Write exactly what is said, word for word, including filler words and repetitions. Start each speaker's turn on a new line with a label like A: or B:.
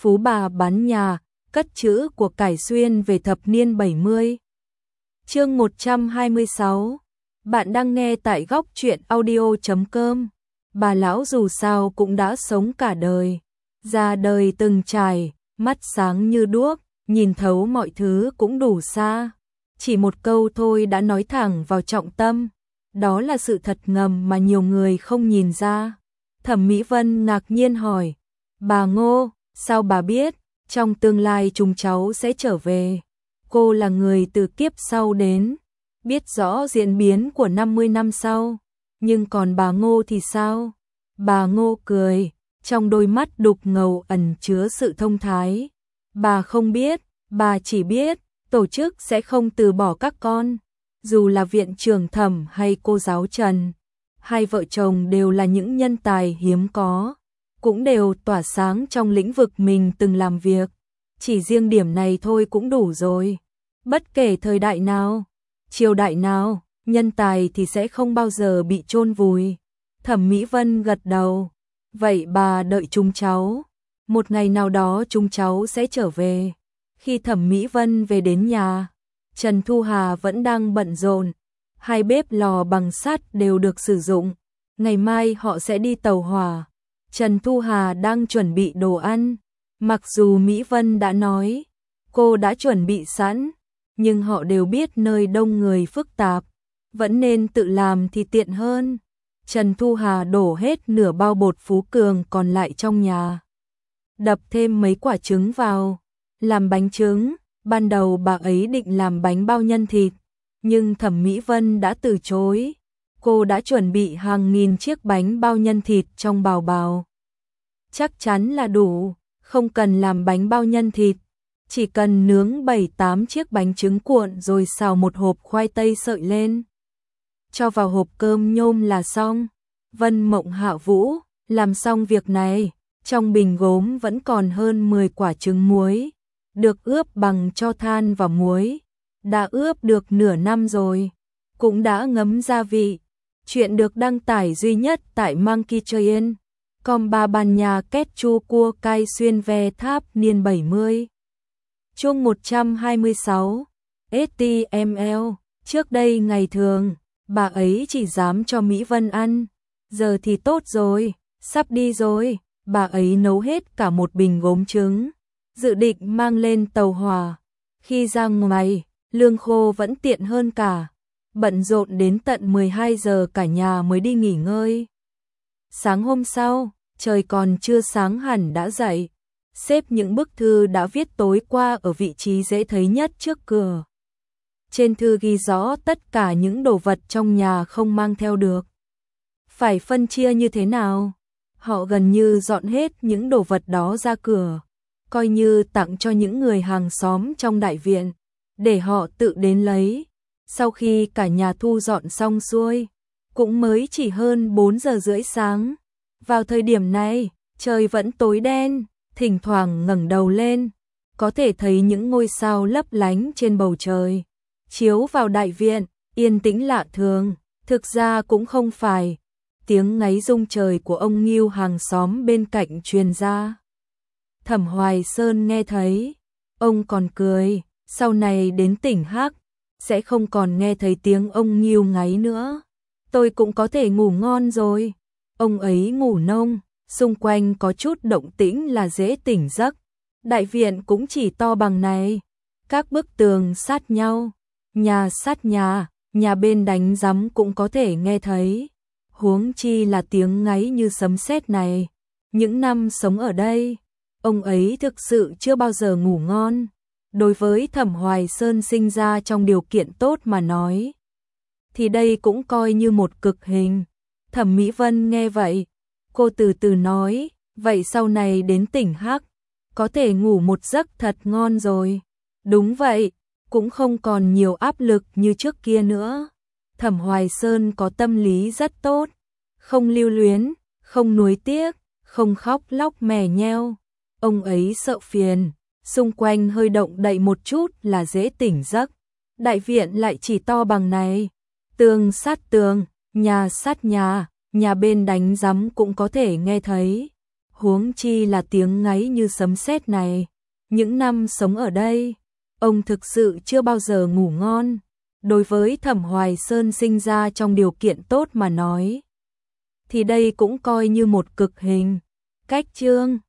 A: phú bà bán nhà, cất trữ của cải xuyên về thập niên bảy mươi. Chương một trăm hai mươi sáu. Bạn đang nghe tại góc truyện audio chấm com. Bà lão dù sao cũng đã sống cả đời, ra đời từng trải, mắt sáng như đuốc, nhìn thấu mọi thứ cũng đủ xa. Chỉ một câu thôi đã nói thẳng vào trọng tâm, đó là sự thật ngầm mà nhiều người không nhìn ra. Thẩm Mỹ Vân ngạc nhiên hỏi, bà Ngô, sao bà biết, trong tương lai chúng cháu sẽ trở về? Cô là người từ kiếp sau đến, biết rõ diễn biến của năm mươi năm sau, nhưng còn bà Ngô thì sao? Bà Ngô cười, trong đôi mắt đục ngầu ẩn chứa sự thông thái. Bà không biết, bà chỉ biết, tổ chức sẽ không từ bỏ các con, dù là viện trưởng Thẩm hay cô giáo Trần. Hai vợ chồng đều là những nhân tài hiếm có, cũng đều tỏa sáng trong lĩnh vực mình từng làm việc. Chỉ riêng điểm này thôi cũng đủ rồi. Bất kể thời đại nào, triều đại nào, nhân tài thì sẽ không bao giờ bị chôn vùi. Thẩm Mỹ Vân gật đầu. Vậy bà đợi chúng cháu. Một ngày nào đó chúng cháu sẽ trở về. Khi Thẩm Mỹ Vân về đến nhà, Trần Thu Hà vẫn đang bận rộn. Hai bếp lò bằng sắt đều được sử dụng. Ngày mai họ sẽ đi tàu hỏa. Trần Thu Hà đang chuẩn bị đồ ăn. Mặc dù Mỹ Vân đã nói, cô đã chuẩn bị sẵn, nhưng họ đều biết nơi đông người phức tạp, vẫn nên tự làm thì tiện hơn. Trần Thu Hà đổ hết nửa bao bột Phú Cường còn lại trong nhà, đập thêm mấy quả trứng vào, làm bánh trứng. Ban đầu bà ấy định làm bánh bao nhân thịt, nhưng Thẩm Mỹ Vân đã từ chối. Cô đã chuẩn bị hàng nghìn chiếc bánh bao nhân thịt trong bào bào. Chắc chắn là đủ, không cần làm bánh bao nhân thịt, chỉ cần nướng bảy tám chiếc bánh trứng cuộn rồi xào một hộp khoai tây sợi lên, cho vào hộp cơm nhôm là xong. Vân Mộng Hạ Vũ làm xong việc này, trong bình gốm vẫn còn hơn mười quả trứng muối, được ướp bằng tro than và muối, đã ướp được nửa năm rồi, cũng đã ngấm gia vị. Chuyện được đăng tải duy nhất tại Monkey Train. Com ba bàn nhà kết chu cua cay xuyên ve tháp niên bảy mươi. Chương một trăm hai mươi sáu. ét tê em lờ. Trước đây ngày thường, bà ấy chỉ dám cho Mỹ Vân ăn. Giờ thì tốt rồi, sắp đi rồi, bà ấy nấu hết cả một bình gốm trứng, dự định mang lên tàu hỏa. Khi ra ngoài, lương khô vẫn tiện hơn cả. Bận rộn đến tận mười hai giờ cả nhà mới đi nghỉ ngơi. Sáng hôm sau, trời còn chưa sáng hẳn đã dậy, xếp những bức thư đã viết tối qua ở vị trí dễ thấy nhất trước cửa. Trên thư ghi rõ tất cả những đồ vật trong nhà không mang theo được, phải phân chia như thế nào. Họ gần như dọn hết những đồ vật đó ra cửa, coi như tặng cho những người hàng xóm trong đại viện, để họ tự đến lấy. Sau khi cả nhà thu dọn xong xuôi, cũng mới chỉ hơn bốn giờ rưỡi sáng. Vào thời điểm này, trời vẫn tối đen, thỉnh thoảng ngẩng đầu lên, có thể thấy những ngôi sao lấp lánh trên bầu trời, chiếu vào đại viện, yên tĩnh lạ thường. Thực ra cũng không phải, tiếng ngáy rung trời của ông Ngưu hàng xóm bên cạnh truyền ra. Thẩm Hoài Sơn nghe thấy, ông còn cười, sau này đến tỉnh Hắc, sẽ không còn nghe thấy tiếng ông Ngưu ngáy nữa. Tôi cũng có thể ngủ ngon rồi. Ông ấy ngủ nông, xung quanh có chút động tĩnh là dễ tỉnh giấc. Đại viện cũng chỉ to bằng này, các bức tường sát nhau, nhà sát nhà, nhà bên đánh rắm cũng có thể nghe thấy. Huống chi là tiếng ngáy như sấm sét này. Những năm sống ở đây, ông ấy thực sự chưa bao giờ ngủ ngon. Đối với Thẩm Hoài Sơn sinh ra trong điều kiện tốt mà nói, thì đây cũng coi như một cực hình. Thẩm Mỹ Vân nghe vậy, cô từ từ nói, vậy sau này đến tỉnh Hắc, có thể ngủ một giấc thật ngon rồi. Đúng vậy, cũng không còn nhiều áp lực như trước kia nữa. Thẩm Hoài Sơn có tâm lý rất tốt, không lưu luyến, không nuối tiếc, không khóc lóc mè nheo. Ông ấy sợ phiền, xung quanh hơi động đậy một chút là dễ tỉnh giấc. Đại viện lại chỉ to bằng này, tường sát tường, nhà sát nhà, nhà bên đánh rắm cũng có thể nghe thấy. huống chi là tiếng ngáy như sấm sét này. Những năm sống ở đây, ông thực sự chưa bao giờ ngủ ngon. Đối với Thẩm Hoài Sơn sinh ra trong điều kiện tốt mà nói, thì đây cũng coi như một cực hình. Cách chương